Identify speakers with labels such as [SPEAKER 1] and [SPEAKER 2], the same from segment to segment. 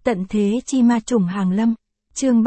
[SPEAKER 1] Tận thế chi ma trùng hàng lâm. Chương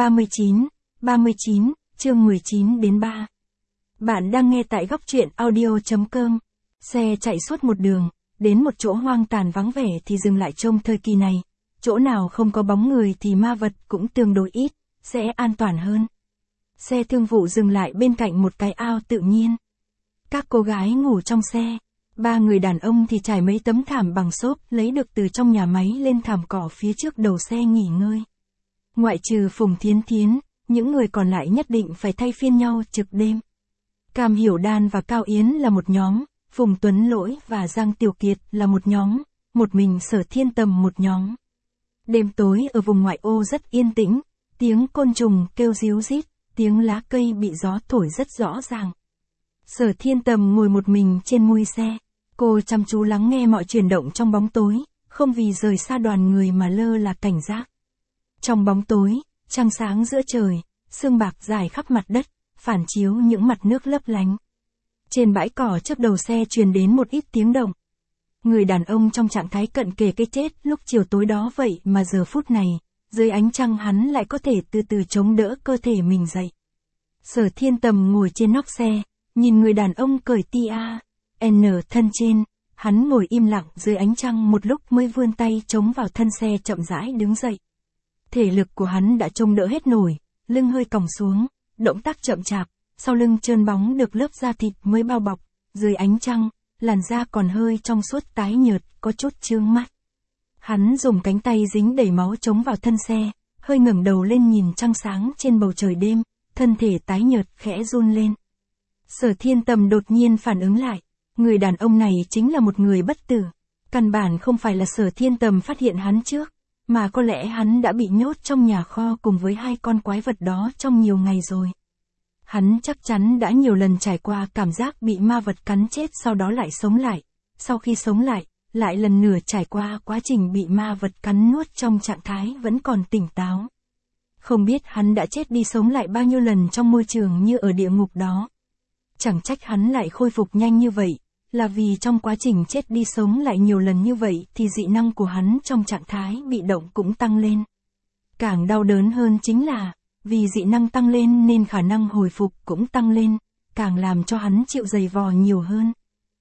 [SPEAKER 1] 39, chương 19 đến 3. Bạn đang nghe tại góc truyện audio.com. Xe chạy suốt một đường, đến một chỗ hoang tàn vắng vẻ thì dừng lại trông thời kỳ này. Chỗ nào không có bóng người thì ma vật cũng tương đối ít, sẽ an toàn hơn. Xe thương vụ dừng lại bên cạnh một cái ao tự nhiên. Các cô gái ngủ trong xe. 3 người đàn ông thì trải mấy tấm thảm bằng xốp lấy được từ trong nhà máy lên thảm cỏ phía trước đầu xe nghỉ ngơi. Ngoại trừ Phùng Thiến Thiến, những người còn lại nhất định phải thay phiên nhau trực đêm. Cam Hiểu Đan và Cao Yến là một nhóm, Phùng Tuấn Lỗi và Giang Tiểu Kiệt là một nhóm, một mình Sở Thiên Tầm một nhóm. Đêm tối ở vùng ngoại ô rất yên tĩnh, tiếng côn trùng kêu ríu rít, tiếng lá cây bị gió thổi rất rõ ràng. Sở Thiên Tầm ngồi một mình trên mui xe. Cô chăm chú lắng nghe mọi chuyển động trong bóng tối, không vì rời xa đoàn người mà lơ là cảnh giác. Trong bóng tối, trăng sáng giữa trời, sương bạc dài khắp mặt đất, phản chiếu những mặt nước lấp lánh. Trên bãi cỏ trước đầu xe truyền đến một ít tiếng động. Người đàn ông trong trạng thái cận kề cái chết lúc chiều tối đó vậy mà giờ phút này, dưới ánh trăng hắn lại có thể từ từ chống đỡ cơ thể mình dậy. Sở Thiên Tầm ngồi trên nóc xe, nhìn người đàn ông cởi thân trên, hắn ngồi im lặng dưới ánh trăng một lúc mới vươn tay chống vào thân xe chậm rãi đứng dậy. Thể lực của hắn đã chống đỡ hết nổi, lưng hơi còng xuống, động tác chậm chạp, sau lưng trơn bóng được lớp da thịt mới bao bọc, dưới ánh trăng, làn da còn hơi trong suốt tái nhợt, có chút chướng mắt. Hắn dùng cánh tay dính đầy máu chống vào thân xe, hơi ngẩng đầu lên nhìn trăng sáng trên bầu trời đêm, thân thể tái nhợt khẽ run lên. Sở Thiên Tầm đột nhiên phản ứng lại. Người đàn ông này chính là một người bất tử. Căn bản không phải là Sở Thiên Tầm phát hiện hắn trước, mà có lẽ hắn đã bị nhốt trong nhà kho cùng với 2 con quái vật đó trong nhiều ngày rồi. Hắn chắc chắn đã nhiều lần trải qua cảm giác bị ma vật cắn chết sau đó lại sống lại. Sau khi sống lại, lại lần nữa trải qua quá trình bị ma vật cắn nuốt trong trạng thái vẫn còn tỉnh táo. Không biết hắn đã chết đi sống lại bao nhiêu lần trong môi trường như ở địa ngục đó. Chẳng trách hắn lại khôi phục nhanh như vậy. Là vì trong quá trình chết đi sống lại nhiều lần như vậy thì dị năng của hắn trong trạng thái bị động cũng tăng lên. Càng đau đớn hơn chính là, vì dị năng tăng lên nên khả năng hồi phục cũng tăng lên, càng làm cho hắn chịu dày vò nhiều hơn.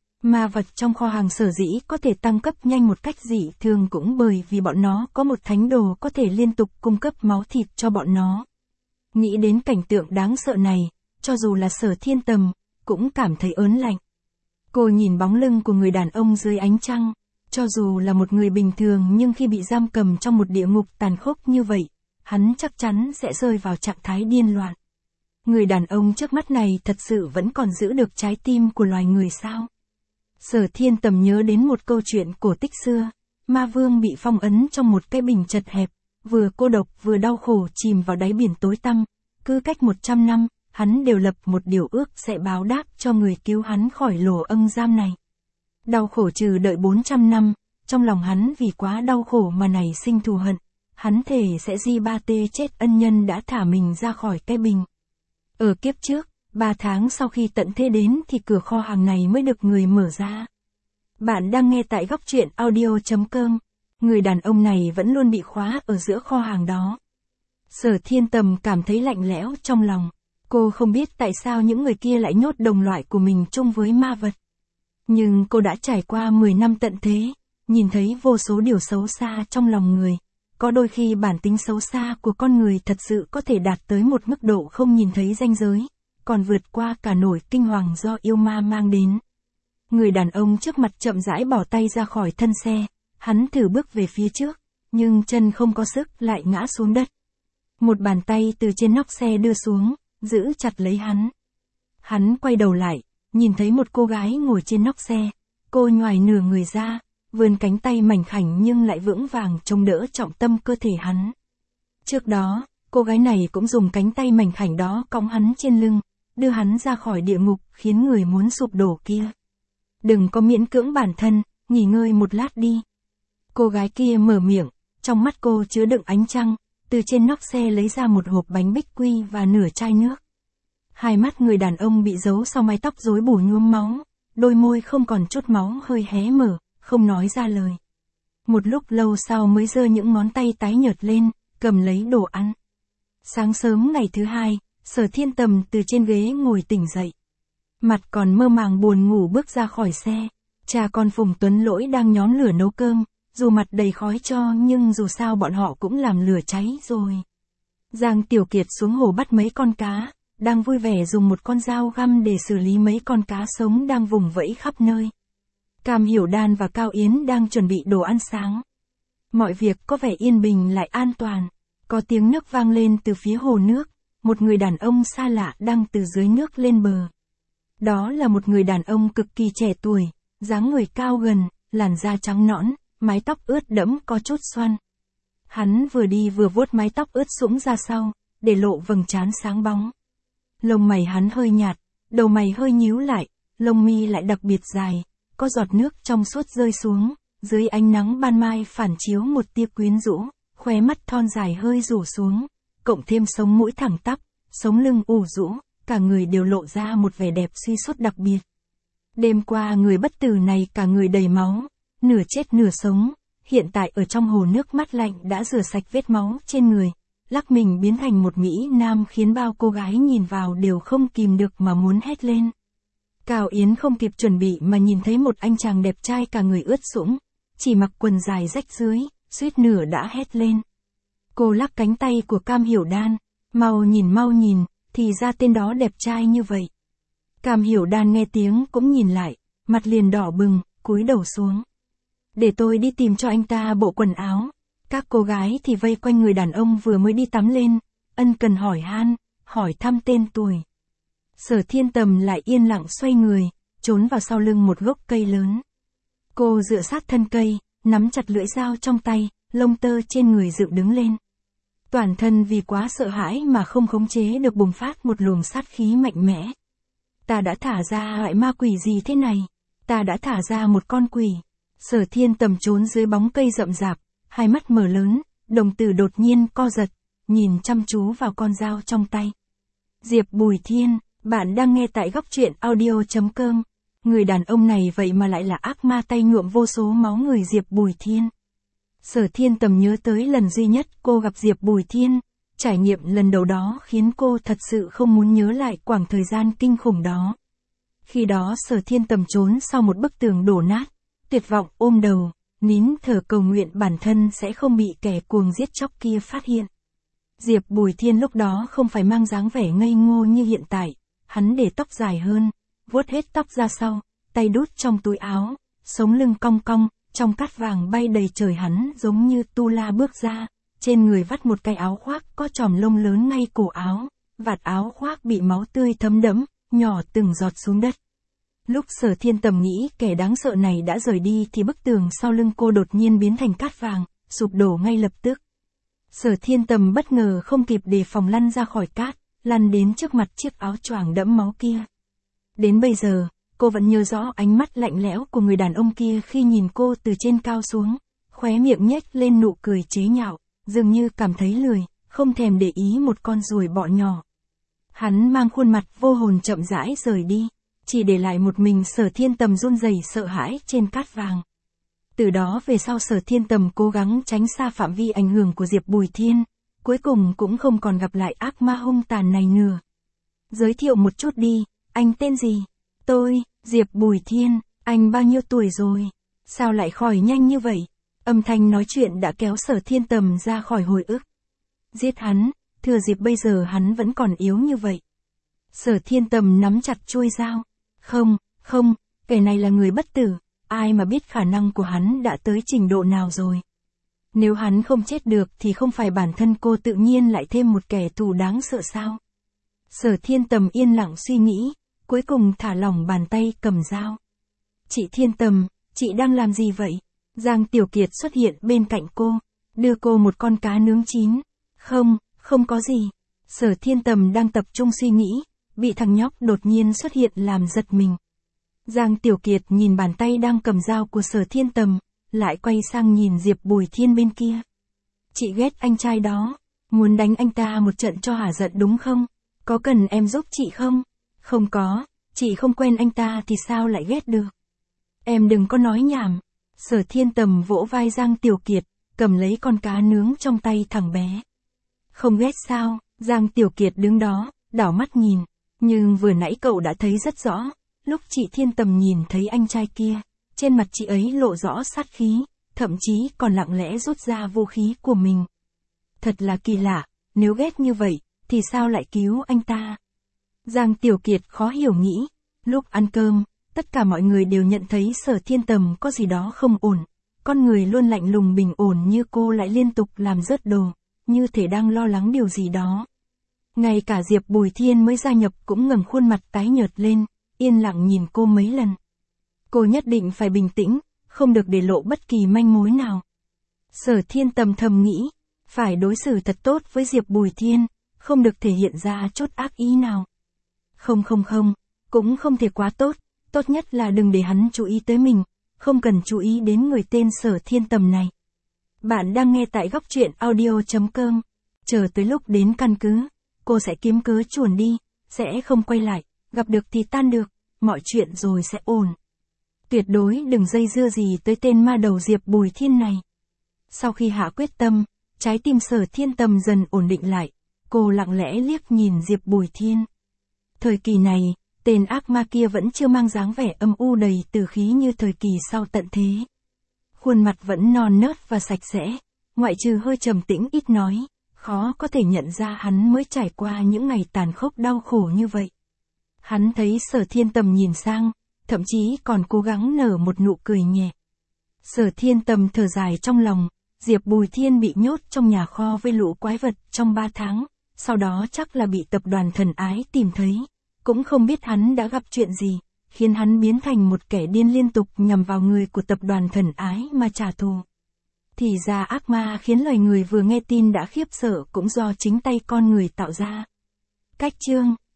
[SPEAKER 1] Ma vật trong kho hàng sở dĩ có thể tăng cấp nhanh một cách dị thường cũng bởi vì bọn nó có một thánh đồ có thể liên tục cung cấp máu thịt cho bọn nó. Nghĩ đến cảnh tượng đáng sợ này, cho dù là Sở Thiên Tầm, cũng cảm thấy ớn lạnh. Cô nhìn bóng lưng của người đàn ông dưới ánh trăng, cho dù là một người bình thường nhưng khi bị giam cầm trong một địa ngục tàn khốc như vậy, hắn chắc chắn sẽ rơi vào trạng thái điên loạn. Người đàn ông trước mắt này thật sự vẫn còn giữ được trái tim của loài người sao? Sở Thiên Tầm nhớ đến một câu chuyện cổ tích xưa, ma vương bị phong ấn trong một cái bình chật hẹp, vừa cô độc vừa đau khổ chìm vào đáy biển tối tăm, cứ cách 100 năm. Hắn đều lập một điều ước sẽ báo đáp cho người cứu hắn khỏi lỗ ân giam này. Đau khổ trừ đợi 400 năm, trong lòng hắn vì quá đau khổ mà nảy sinh thù hận, hắn thề sẽ di ba tê chết ân nhân đã thả mình ra khỏi cái bình. Ở kiếp trước, 3 tháng sau khi tận thế đến thì cửa kho hàng này mới được người mở ra. Bạn đang nghe tại góc truyện audio.com, người đàn ông này vẫn luôn bị khóa ở giữa kho hàng đó. Sở Thiên Tầm cảm thấy lạnh lẽo trong lòng. Cô không biết tại sao những người kia lại nhốt đồng loại của mình chung với ma vật. Nhưng cô đã trải qua 10 năm tận thế, nhìn thấy vô số điều xấu xa trong lòng người. Có đôi khi bản tính xấu xa của con người thật sự có thể đạt tới một mức độ không nhìn thấy ranh giới, còn vượt qua cả nỗi kinh hoàng do yêu ma mang đến. Người đàn ông trước mặt chậm rãi bỏ tay ra khỏi thân xe, hắn thử bước về phía trước, nhưng chân không có sức lại ngã xuống đất. Một bàn tay từ trên nóc xe đưa xuống, giữ chặt lấy hắn. Hắn quay đầu lại, nhìn thấy một cô gái ngồi trên nóc xe. Cô nhoài nửa người ra, vươn cánh tay mảnh khảnh nhưng lại vững vàng chống đỡ trọng tâm cơ thể hắn. Trước đó, cô gái này cũng dùng cánh tay mảnh khảnh đó cõng hắn trên lưng, đưa hắn ra khỏi địa ngục khiến người muốn sụp đổ kia. Đừng có miễn cưỡng bản thân, nghỉ ngơi một lát đi. Cô gái kia mở miệng, trong mắt cô chứa đựng ánh trăng. Từ trên nóc xe lấy ra một hộp bánh bích quy và nửa chai nước. Hai mắt người đàn ông bị giấu sau mái tóc rối bù nhuốm máu, đôi môi không còn chút máu hơi hé mở, không nói ra lời. Một lúc lâu sau mới giơ những ngón tay tái nhợt lên, cầm lấy đồ ăn. Sáng sớm ngày thứ hai, Sở Thiên Tầm từ trên ghế ngồi tỉnh dậy. Mặt còn mơ màng buồn ngủ bước ra khỏi xe. Cha con Phùng Tuấn Lỗi đang nhóm lửa nấu cơm, dù mặt đầy khói tro nhưng dù sao bọn họ cũng làm lửa cháy rồi. Giang Tiểu Kiệt xuống hồ bắt mấy con cá, đang vui vẻ dùng một con dao găm để xử lý mấy con cá sống đang vùng vẫy khắp nơi. Cam Hiểu Đan và Cao Yến đang chuẩn bị đồ ăn sáng. Mọi việc có vẻ yên bình lại an toàn. Có tiếng nước vang lên từ phía hồ nước, một người đàn ông xa lạ đang từ dưới nước lên bờ. Đó là một người đàn ông cực kỳ trẻ tuổi, dáng người cao gần, làn da trắng nõn, mái tóc ướt đẫm có chút xoăn. Hắn vừa đi vừa vuốt mái tóc ướt sũng ra sau, để lộ vầng trán sáng bóng. Lông mày hắn hơi nhạt, đầu mày hơi nhíu lại, lông mi lại đặc biệt dài, có giọt nước trong suốt rơi xuống, dưới ánh nắng ban mai phản chiếu một tia quyến rũ, khóe mắt thon dài hơi rủ xuống, cộng thêm sống mũi thẳng tắp, sống lưng ủ rũ, cả người đều lộ ra một vẻ đẹp suy sút đặc biệt. Đêm qua người bất tử này cả người đầy máu, nửa chết nửa sống, hiện tại ở trong hồ nước mát lạnh đã rửa sạch vết máu trên người, lắc mình biến thành một mỹ nam khiến bao cô gái nhìn vào đều không kìm được mà muốn hét lên. Cao Yến không kịp chuẩn bị mà nhìn thấy một anh chàng đẹp trai cả người ướt sũng, chỉ mặc quần dài rách dưới, suýt nửa đã hét lên. Cô lắc cánh tay của Cam Hiểu Đan, mau nhìn, thì ra tên đó đẹp trai như vậy. Cam Hiểu Đan nghe tiếng cũng nhìn lại, mặt liền đỏ bừng, cúi đầu xuống. Để tôi đi tìm cho anh ta bộ quần áo. Các cô gái thì vây quanh người đàn ông vừa mới đi tắm lên, ân cần hỏi han, hỏi thăm tên tuổi. Sở Thiên Tầm lại yên lặng xoay người, trốn vào sau lưng một gốc cây lớn. Cô dựa sát thân cây, nắm chặt lưỡi dao trong tay, lông tơ trên người dựng đứng lên. Toàn thân vì quá sợ hãi mà không khống chế được bùng phát một luồng sát khí mạnh mẽ. Ta đã thả ra loại ma quỷ gì thế này? Ta đã thả ra một con quỷ. Sở Thiên Tầm trốn dưới bóng cây rậm rạp, hai mắt mở lớn, đồng tử đột nhiên co giật, nhìn chăm chú vào con dao trong tay. Diệp Bùi Thiên, bạn đang nghe tại góc truyện audio.com. Người đàn ông này vậy mà lại là ác ma tay nhuộm vô số máu người Diệp Bùi Thiên. Sở Thiên Tầm nhớ tới lần duy nhất cô gặp Diệp Bùi Thiên, trải nghiệm lần đầu đó khiến cô thật sự không muốn nhớ lại quãng thời gian kinh khủng đó. Khi đó Sở Thiên Tầm trốn sau một bức tường đổ nát, tuyệt vọng ôm đầu, nín thở cầu nguyện bản thân sẽ không bị kẻ cuồng giết chóc kia phát hiện. Diệp Bùi Thiên lúc đó không phải mang dáng vẻ ngây ngô như hiện tại, hắn để tóc dài hơn, vuốt hết tóc ra sau, tay đút trong túi áo, sống lưng cong cong, trong cát vàng bay đầy trời hắn giống như tu la bước ra, trên người vắt một cái áo khoác có chòm lông lớn ngay cổ áo, vạt áo khoác bị máu tươi thấm đẫm, nhỏ từng giọt xuống đất. Lúc Sở Thiên Tầm nghĩ kẻ đáng sợ này đã rời đi thì bức tường sau lưng cô đột nhiên biến thành cát vàng, sụp đổ ngay lập tức. Sở Thiên Tầm bất ngờ không kịp đề phòng lăn ra khỏi cát, lăn đến trước mặt chiếc áo choàng đẫm máu kia. Đến bây giờ, cô vẫn nhớ rõ ánh mắt lạnh lẽo của người đàn ông kia khi nhìn cô từ trên cao xuống, khóe miệng nhếch lên nụ cười chế nhạo, dường như cảm thấy lười, không thèm để ý một con ruồi bọ nhỏ. Hắn mang khuôn mặt vô hồn chậm rãi rời đi, chỉ để lại một mình Sở Thiên Tầm run rẩy sợ hãi trên cát vàng. Từ đó về sau Sở Thiên Tầm cố gắng tránh xa phạm vi ảnh hưởng của Diệp Bùi Thiên, cuối cùng cũng không còn gặp lại ác ma hung tàn này nữa. Giới thiệu một chút đi, anh tên gì? Tôi, Diệp Bùi Thiên, anh bao nhiêu tuổi rồi? Sao lại khỏi nhanh như vậy? Âm thanh nói chuyện đã kéo Sở Thiên Tầm ra khỏi hồi ức. Giết hắn, thừa dịp bây giờ hắn vẫn còn yếu như vậy. Sở Thiên Tầm nắm chặt chuôi dao. Không, kẻ này là người bất tử, ai mà biết khả năng của hắn đã tới trình độ nào rồi. Nếu hắn không chết được thì không phải bản thân cô tự nhiên lại thêm một kẻ thù đáng sợ sao? Sở Thiên Tầm yên lặng suy nghĩ, cuối cùng thả lỏng bàn tay cầm dao. Chị Thiên Tầm, chị đang làm gì vậy? Giang Tiểu Kiệt xuất hiện bên cạnh cô, đưa cô một con cá nướng chín. Không có gì. Sở Thiên Tầm đang tập trung suy nghĩ, bị thằng nhóc đột nhiên xuất hiện làm giật mình. Giang Tiểu Kiệt nhìn bàn tay đang cầm dao của Sở Thiên Tầm, lại quay sang nhìn Diệp Bùi Thiên bên kia. Chị ghét anh trai đó, muốn đánh anh ta một trận cho hả giận đúng không? Có cần em giúp chị không? Không có, chị không quen anh ta thì sao lại ghét được? Em đừng có nói nhảm. Sở Thiên Tầm vỗ vai Giang Tiểu Kiệt, cầm lấy con cá nướng trong tay thằng bé. Không ghét sao? Giang Tiểu Kiệt đứng đó, đảo mắt nhìn. Nhưng vừa nãy cậu đã thấy rất rõ, lúc chị Thiên Tầm nhìn thấy anh trai kia, trên mặt chị ấy lộ rõ sát khí, thậm chí còn lặng lẽ rút ra vũ khí của mình. Thật là kỳ lạ, nếu ghét như vậy, thì sao lại cứu anh ta? Giang Tiểu Kiệt khó hiểu nghĩ. Lúc ăn cơm, tất cả mọi người đều nhận thấy Sở Thiên Tầm có gì đó không ổn. Con người luôn lạnh lùng bình ổn như cô lại liên tục làm rớt đồ, như thể đang lo lắng điều gì đó. Ngay cả Diệp Bùi Thiên mới gia nhập cũng ngẩng khuôn mặt tái nhợt lên, yên lặng nhìn cô mấy lần. Cô nhất định phải bình tĩnh, không được để lộ bất kỳ manh mối nào. Sở Thiên Tầm thầm nghĩ, phải đối xử thật tốt với Diệp Bùi Thiên, không được thể hiện ra chút ác ý nào. Không, cũng không thể quá tốt, tốt nhất là đừng để hắn chú ý tới mình, không cần chú ý đến người tên Sở Thiên Tầm này. Bạn đang nghe tại góc truyện audio.com. Chờ tới lúc đến căn cứ, cô sẽ kiếm cớ chuồn đi, sẽ không quay lại, gặp được thì tan được, mọi chuyện rồi sẽ ổn. Tuyệt đối đừng dây dưa gì tới tên ma đầu Diệp Bùi Thiên này. Sau khi hạ quyết tâm, trái tim Sở Thiên Tầm dần ổn định lại, cô lặng lẽ liếc nhìn Diệp Bùi Thiên. Thời kỳ này, tên ác ma kia vẫn chưa mang dáng vẻ âm u đầy tử khí như thời kỳ sau tận thế. Khuôn mặt vẫn non nớt và sạch sẽ, ngoại trừ hơi trầm tĩnh ít nói, khó có thể nhận ra hắn mới trải qua những ngày tàn khốc đau khổ như vậy. Hắn thấy Sở Thiên Tầm nhìn sang, thậm chí còn cố gắng nở một nụ cười nhẹ. Sở Thiên Tầm thở dài trong lòng, Diệp Bùi Thiên bị nhốt trong nhà kho với lũ quái vật trong 3 tháng, sau đó chắc là bị tập đoàn Thần Ái tìm thấy. Cũng không biết hắn đã gặp chuyện gì, khiến hắn biến thành một kẻ điên liên tục nhằm vào người của tập đoàn Thần Ái mà trả thù. Thì ra ác ma khiến loài người vừa nghe tin đã khiếp sợ cũng do chính tay con người tạo ra. Cách chương